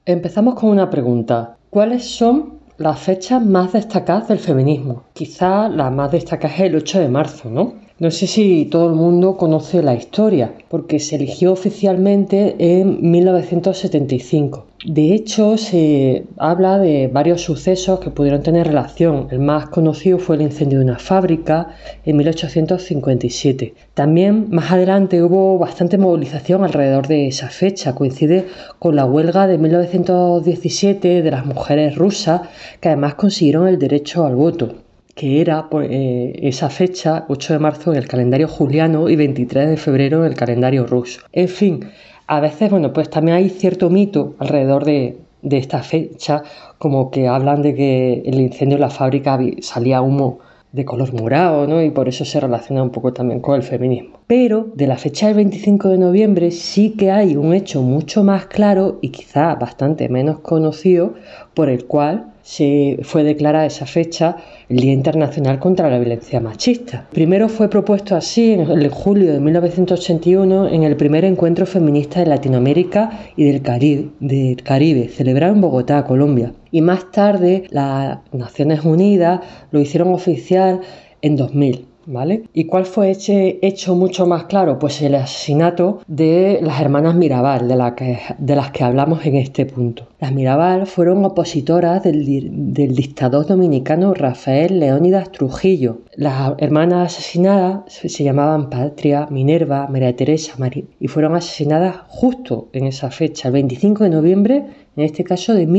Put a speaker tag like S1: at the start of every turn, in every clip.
S1: Empezamos con una pregunta. ¿Cuáles son las fechas más destacadas del feminismo? Quizá la más destacada es el 8 de marzo, ¿no? No sé si todo el mundo conoce la historia, porque se eligió oficialmente en 1975. De hecho, se habla de varios sucesos que pudieron tener relación. El más conocido fue el incendio de una fábrica en 1857. También más adelante hubo bastante movilización alrededor de esa fecha. Coincide con la huelga de 1917 de las mujeres rusas, que además consiguieron el derecho al voto, que era esa fecha, 8 de marzo en el calendario juliano y 23 de febrero en el calendario ruso. En fin, a veces, pues también hay cierto mito alrededor de esta fecha, como que hablan de que el incendio en la fábrica salía humo de color morado, ¿no? Y por eso se relaciona un poco también con el feminismo. Pero de la fecha del 25 de noviembre sí que hay un hecho mucho más claro y quizá bastante menos conocido, por el cual se fue declarada esa fecha el Día Internacional contra la Violencia Machista. Primero fue propuesto así en el julio de 1981 en el primer encuentro feminista de Latinoamérica y del Caribe, celebrado en Bogotá, Colombia. Y más tarde las Naciones Unidas lo hicieron oficial en 2000. ¿Vale? ¿Y cuál fue ese hecho mucho más claro? Pues el asesinato de las hermanas Mirabal, de las que hablamos en este punto. Las Mirabal fueron opositoras del dictador dominicano Rafael Leónidas Trujillo. Las hermanas asesinadas se llamaban Patria, Minerva, María Teresa, y fueron asesinadas justo en esa fecha, el 25 de noviembre, en este caso de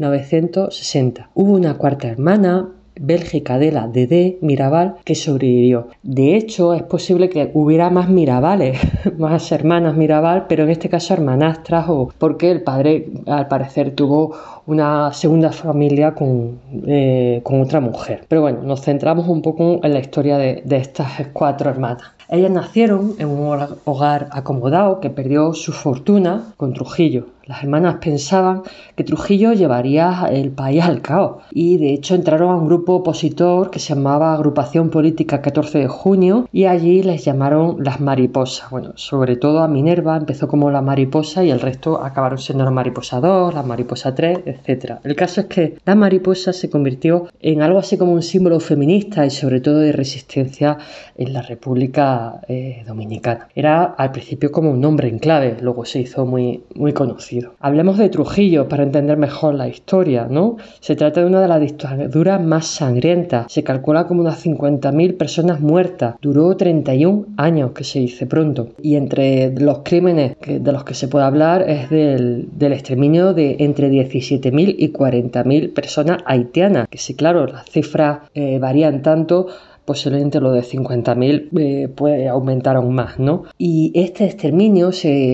S1: 1960. Hubo una cuarta hermana, Bélgica de la Dedé Mirabal, que sobrevivió. De hecho, es posible que hubiera más Mirabales, más hermanas Mirabal, pero en este caso hermanastras, o porque el padre al parecer tuvo una segunda familia con otra mujer. Pero bueno, nos centramos un poco en la historia de estas cuatro hermanas. Ellas nacieron en un hogar acomodado que perdió su fortuna con Trujillo. Las hermanas pensaban que Trujillo llevaría el país al caos y de hecho entraron a un grupo opositor que se llamaba Agrupación Política 14 de Junio y allí les llamaron las mariposas. Bueno, sobre todo a Minerva empezó como la mariposa y el resto acabaron siendo la mariposa 2, la mariposa 3, etc. El caso es que la mariposa se convirtió en algo así como un símbolo feminista y sobre todo de resistencia en la República Dominicana. Era al principio como un nombre en clave, luego se hizo muy conocido. Hablemos de Trujillo para entender mejor la historia, ¿no? Se trata de una de las dictaduras más sangrientas. Se calcula como unas 50.000 personas muertas. Duró 31 años, que se dice pronto. Y entre los crímenes de los que se puede hablar es del exterminio de entre 17.000 y 40.000 personas haitianas. Que sí, claro, las cifras varían tanto, posiblemente lo de 50.000 puede aumentar aún más, ¿no? Y este exterminio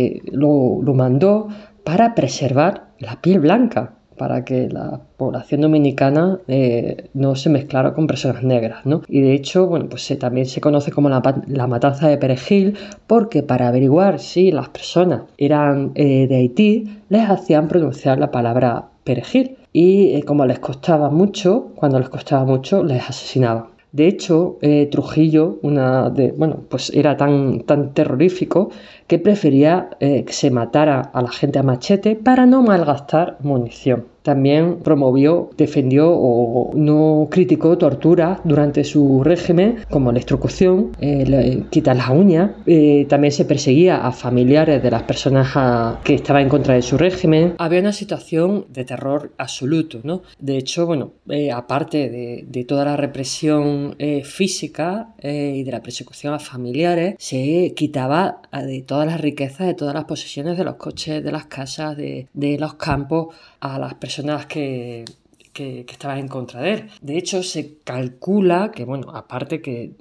S1: lo mandó para preservar la piel blanca, para que la población dominicana no se mezclara con personas negras, ¿no? Y de hecho, pues también se conoce como la matanza de Perejil, porque para averiguar si las personas eran de Haití, les hacían pronunciar la palabra perejil. Y como cuando les costaba mucho, les asesinaban. De hecho, Trujillo pues era tan terrorífico que prefería que se matara a la gente a machete para no malgastar munición. También defendió o no criticó torturas durante su régimen, como electrocución, quitar las uñas. También se perseguía a familiares de las personas que estaban en contra de su régimen. Había una situación de terror absoluto, ¿no? De hecho, aparte de toda la represión física y de la persecución a familiares, se quitaba de todas las riquezas, de todas las posesiones, de los coches, de las casas, de los campos, a las personas que estaban en contra de él. De hecho, se calcula que, aparte que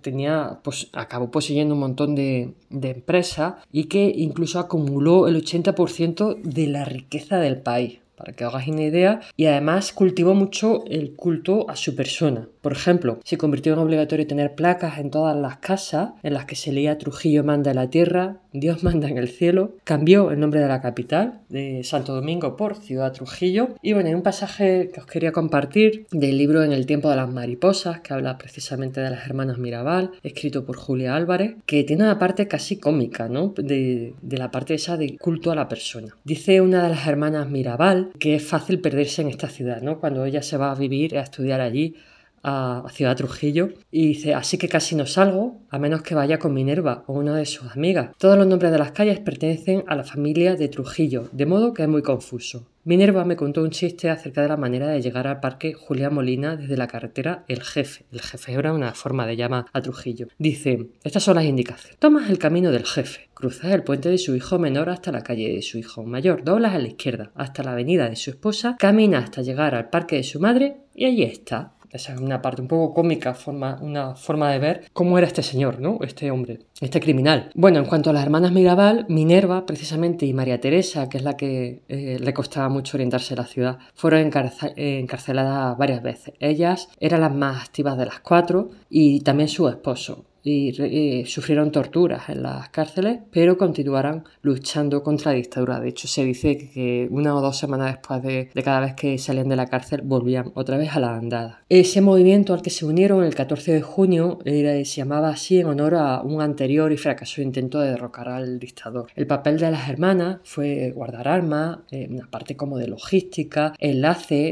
S1: acabó poseyendo un montón de empresas y que incluso acumuló el 80% de la riqueza del país, para que hagáis una idea, y además cultivó mucho el culto a su persona. Por ejemplo, se convirtió en obligatorio tener placas en todas las casas en las que se leía Trujillo manda en la tierra, Dios manda en el cielo. Cambió el nombre de la capital, de Santo Domingo, por Ciudad Trujillo. Y bueno, hay un pasaje que os quería compartir del libro En el tiempo de las mariposas, que habla precisamente de las hermanas Mirabal, escrito por Julia Álvarez, que tiene una parte casi cómica, ¿no? De la parte esa de culto a la persona. Dice una de las hermanas Mirabal que es fácil perderse en esta ciudad, ¿no? Cuando ella se va a vivir, a estudiar allí, a Ciudad Trujillo, y dice, así que casi no salgo, a menos que vaya con Minerva o una de sus amigas. Todos los nombres de las calles pertenecen a la familia de Trujillo, de modo que es muy confuso. Minerva me contó un chiste acerca de la manera de llegar al parque Julián Molina desde la carretera El Jefe. El Jefe era una forma de llamar a Trujillo. Dice, estas son las indicaciones. Tomas el camino del Jefe, cruzas el puente de su hijo menor hasta la calle de su hijo mayor, doblas a la izquierda hasta la avenida de su esposa, caminas hasta llegar al parque de su madre y allí está. Esa es una parte un poco cómica, una forma de ver cómo era este señor, ¿no? Este hombre, este criminal. Bueno, en cuanto a las hermanas Mirabal, Minerva, precisamente, y María Teresa, que es la que le costaba mucho orientarse en la ciudad, fueron encarceladas varias veces. Ellas eran las más activas de las cuatro y también su esposo. Y sufrieron torturas en las cárceles, pero continuaron luchando contra la dictadura. De hecho, se dice que 1 o 2 semanas después de cada vez que salían de la cárcel, volvían otra vez a la andada. Ese movimiento al que se unieron el 14 de junio se llamaba así en honor a un anterior y fracaso intento de derrocar al dictador. El papel de las hermanas fue guardar armas, una parte como de logística, enlace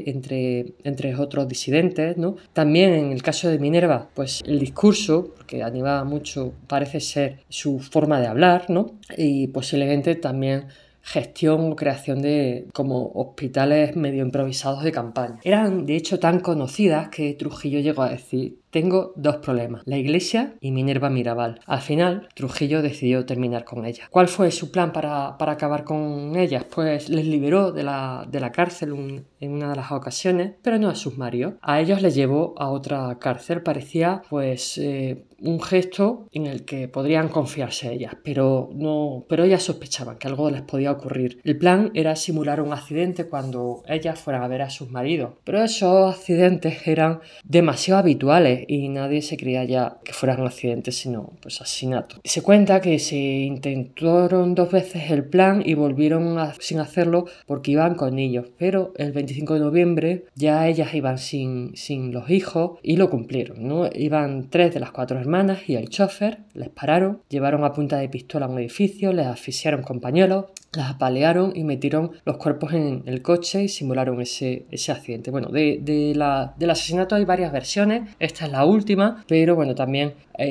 S1: entre otros disidentes, ¿no? También en el caso de Minerva, pues el discurso, porque animaba mucho, parece ser su forma de hablar, ¿no? Y posiblemente también gestión o creación de como hospitales medio improvisados de campaña. Eran de hecho tan conocidas que Trujillo llegó a decir: tengo 2 problemas, la iglesia y Minerva Mirabal. Al final, Trujillo decidió terminar con ella. ¿Cuál fue su plan para acabar con ellas? Pues les liberó de la cárcel en una de las ocasiones, pero no a sus maridos. A ellos les llevó a otra cárcel. Parecía pues un gesto en el que podrían confiarse ellas, pero ellas sospechaban que algo les podía ocurrir. El plan era simular un accidente cuando ellas fueran a ver a sus maridos, pero esos accidentes eran demasiado habituales y nadie se creía ya que fueran accidentes, sino pues asesinatos. Se cuenta que se intentaron 2 veces el plan y volvieron sin hacerlo porque iban con ellos, pero el 25 de noviembre ya ellas iban sin los hijos y lo cumplieron, ¿no? Iban 3 de las 4 hermanas y el chofer. Les pararon, llevaron a punta de pistola a un edificio, les asfixiaron con pañuelos, las apalearon y metieron los cuerpos en el coche y simularon ese accidente. Bueno, del asesinato hay varias versiones, esta es la última, pero bueno, también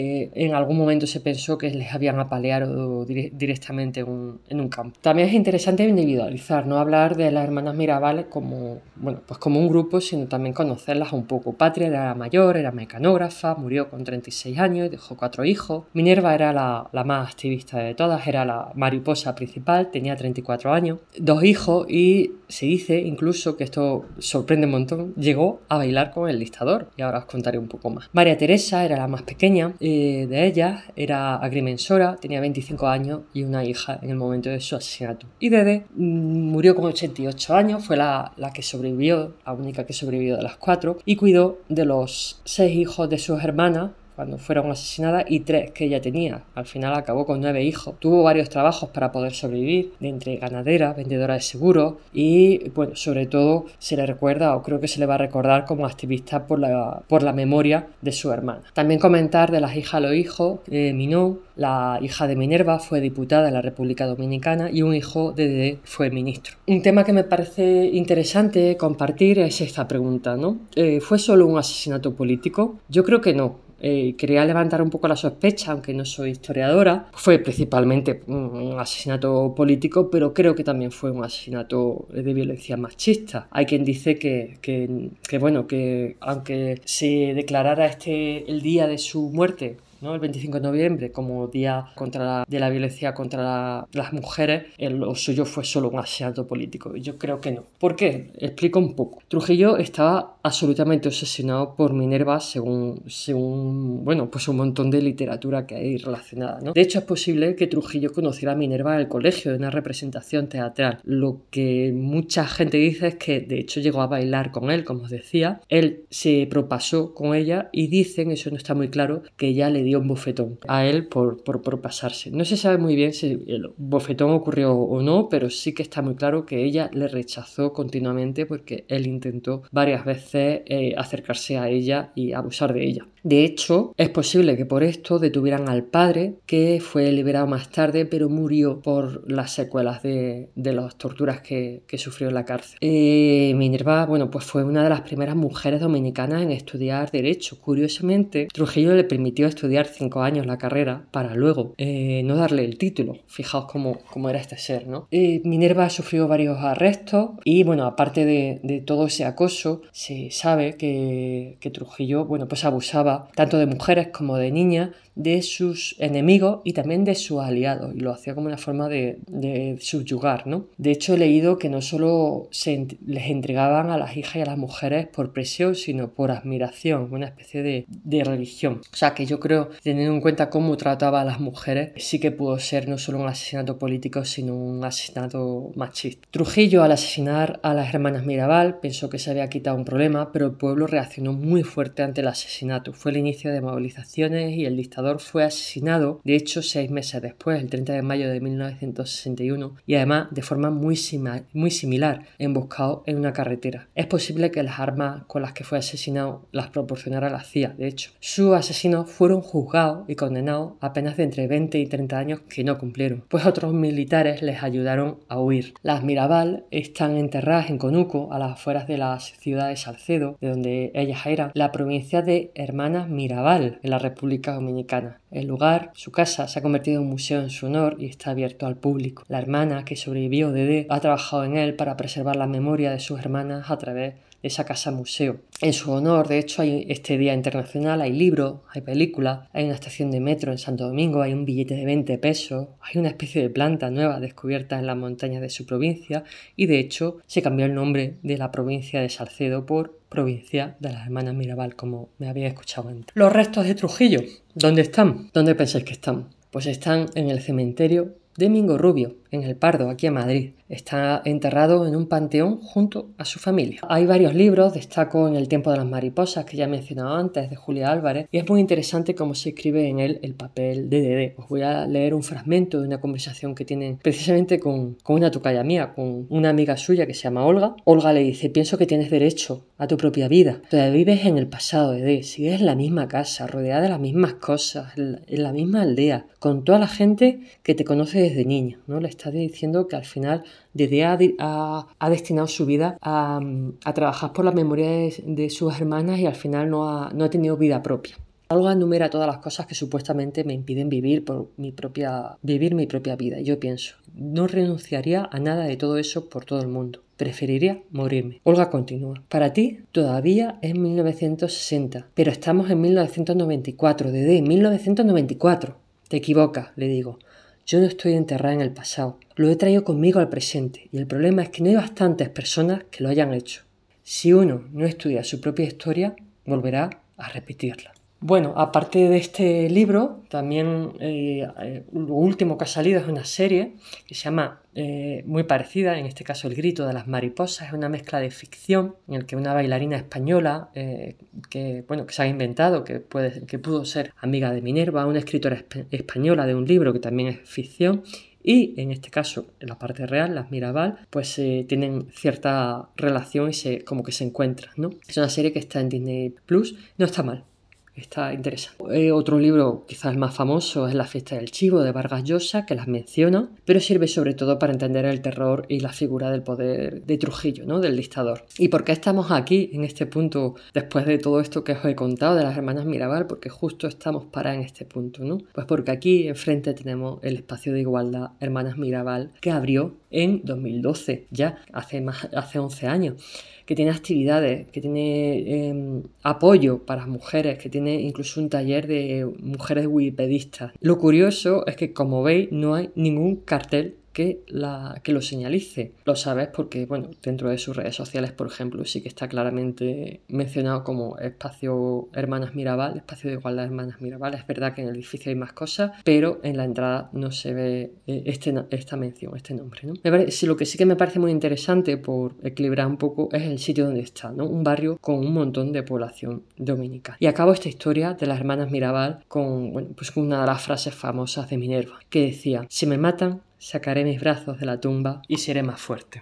S1: en algún momento se pensó que les habían apaleado directamente en un campo. También es interesante individualizar, no hablar de las hermanas Mirabal como un grupo, sino también conocerlas un poco. Patria era la mayor, era mecanógrafa, murió con 36 años y dejó 4 hijos. Minerva era la más activista de todas, era la mariposa principal, tenía 34 años, 2 hijos y se dice incluso, que esto sorprende un montón, llegó a bailar con el dictador, y ahora os contaré un poco más. María Teresa era la más pequeña de ellas, era agrimensora, tenía 25 años y una hija en el momento de su asesinato. Y Dede murió con 88 años, fue la que sobrevivió, la única que sobrevivió de las 4, y cuidó de los 6 hijos de sus hermanas cuando fueron asesinadas y 3 que ella tenía. Al final acabó con 9 hijos. Tuvo varios trabajos para poder sobrevivir, de entre ganadera, vendedora de seguros y, bueno, sobre todo se le recuerda, o creo que se le va a recordar, como activista por la memoria de su hermana. También comentar de las hijas a los hijos. Minó, la hija de Minerva, fue diputada en la República Dominicana y un hijo de Dede fue ministro. Un tema que me parece interesante compartir es esta pregunta, ¿no? ¿Fue solo un asesinato político? Yo creo que no. Quería levantar un poco la sospecha, aunque no soy historiadora. Fue principalmente un asesinato político, pero creo que también fue un asesinato de violencia machista. Hay quien dice que aunque se declarara el día de su muerte ¿no? El 25 de noviembre como día de la violencia contra las mujeres, lo suyo fue solo un asesinato político. Yo creo que no. ¿Por qué? Explico un poco. Trujillo estaba absolutamente obsesionado por Minerva según bueno, pues un montón de literatura que hay relacionada, ¿no? De hecho, es posible que Trujillo conociera a Minerva en el colegio, de una representación teatral. Lo que mucha gente dice es que, de hecho, llegó a bailar con él, como os decía. Él se propasó con ella y dicen, eso no está muy claro, que ella le dio un bofetón a él por propasarse. No se sabe muy bien si el bofetón ocurrió o no, pero sí que está muy claro que ella le rechazó continuamente porque él intentó varias veces acercarse a ella y abusar de ella. De hecho, es posible que por esto detuvieran al padre, que fue liberado más tarde, pero murió por las secuelas de las torturas que sufrió en la cárcel. Minerva, bueno, pues fue una de las primeras mujeres dominicanas en estudiar Derecho. Curiosamente, Trujillo le permitió estudiar 5 años la carrera para luego no darle el título. Fijaos cómo era este ser, ¿no? Minerva sufrió varios arrestos y, bueno, aparte de todo ese acoso, se sabe que Trujillo, bueno, pues abusaba tanto de mujeres como de niñas, de sus enemigos y también de sus aliados, y lo hacía como una forma de subyugar, ¿no? De hecho, he leído que no solo les entregaban a las hijas y a las mujeres por presión, sino por admiración, una especie de religión. O sea, que yo creo, teniendo en cuenta cómo trataba a las mujeres, sí que pudo ser no solo un asesinato político, sino un asesinato machista. Trujillo, al asesinar a las hermanas Mirabal, pensó que se había quitado un problema, pero el pueblo reaccionó muy fuerte ante el asesinato. Fue el inicio de movilizaciones y el dictador fue asesinado, de hecho, 6 meses después, el 30 de mayo de 1961, y además de forma muy similar, emboscado en una carretera. Es posible que las armas con las que fue asesinado las proporcionara la CIA, de hecho. Sus asesinos fueron juzgados y condenados a penas de entre 20 y 30 años que no cumplieron, pues otros militares les ayudaron a huir. Las Mirabal están enterradas en Conuco, a las afueras de la ciudad de Salcedo, de donde ellas eran, la provincia de Hermanas Mirabal, en la República Dominicana. El lugar, su casa, se ha convertido en un museo en su honor y está abierto al público. La hermana que sobrevivió de ha trabajado en él para preservar la memoria de sus hermanas a través de esa casa museo. En su honor, de hecho, hay este día internacional, hay libros, hay películas, hay una estación de metro en Santo Domingo, hay un billete de 20 pesos, hay una especie de planta nueva descubierta en las montañas de su provincia y, de hecho, se cambió el nombre de la provincia de Salcedo por provincia de las hermanas Mirabal, como me había escuchado antes. Los restos de Trujillo, ¿dónde están? ¿Dónde pensáis que están? Pues están en el cementerio de Mingo Rubio, en El Pardo, aquí en Madrid. Está enterrado en un panteón junto a su familia. Hay varios libros, destaco En el tiempo de las mariposas, que ya he mencionado antes, de Julia Álvarez, y es muy interesante cómo se escribe en él el papel de Dedé. Os voy a leer un fragmento de una conversación que tienen precisamente con una tocaya mía, con una amiga suya que se llama Olga. Olga le dice: pienso que tienes derecho a tu propia vida. Todavía vives en el pasado, Dedé. Sigues en la misma casa, rodeada de las mismas cosas, en la misma aldea, con toda la gente que te conoce desde niña, ¿no? Le está diciendo que al final Dedé ha destinado su vida a trabajar por la memoria de sus hermanas y al final no ha tenido vida propia. Olga enumera todas las cosas que supuestamente me impiden vivir mi propia vida. Y yo pienso, no renunciaría a nada de todo eso por todo el mundo. Preferiría morirme. Olga continúa. Para ti todavía es 1960, pero estamos en 1994, Dedé, 1994. Te equivocas, le digo. Yo no estoy enterrada en el pasado. Lo he traído conmigo al presente y el problema es que no hay bastantes personas que lo hayan hecho. Si uno no estudia su propia historia, volverá a repetirla. Bueno, aparte de este libro, también lo último que ha salido es una serie que se llama muy parecida, en este caso El grito de las mariposas. Es una mezcla de ficción en el que una bailarina española que se ha inventado, que pudo ser amiga de Minerva, una escritora española de un libro que también es ficción, y en este caso, en la parte real, las Mirabal, pues tienen cierta relación y como que se encuentran, ¿no? Es una serie que está en Disney Plus, no está mal. Está interesante. Otro libro, quizás el más famoso, es La fiesta del chivo, de Vargas Llosa, que las menciona, pero sirve sobre todo para entender el terror y la figura del poder de Trujillo, ¿no? Del dictador. ¿Y por qué estamos aquí, en este punto, después de todo esto que os he contado de las hermanas Mirabal? Porque justo estamos parados en este punto, ¿no? Pues porque aquí enfrente tenemos el espacio de igualdad Hermanas Mirabal, que abrió en 2012, ya hace 11 años. que tiene actividades, que tiene apoyo para mujeres, que tiene incluso un taller de mujeres wikipedistas. Lo curioso es que, como veis, no hay ningún cartel que lo señalice. Lo sabes porque, bueno, dentro de sus redes sociales, por ejemplo, sí que está claramente mencionado como espacio Hermanas Mirabal, espacio de igualdad Hermanas Mirabal. Es verdad que en el edificio hay más cosas, pero en la entrada no se ve esta mención, este nombre, ¿no? Lo que sí que me parece muy interesante, por equilibrar un poco, es el sitio donde está, ¿no? Un barrio con un montón de población dominica. Y acabo esta historia de las Hermanas Mirabal con una de las frases famosas de Minerva, que decía: si me matan, sacaré mis brazos de la tumba y seré más fuerte.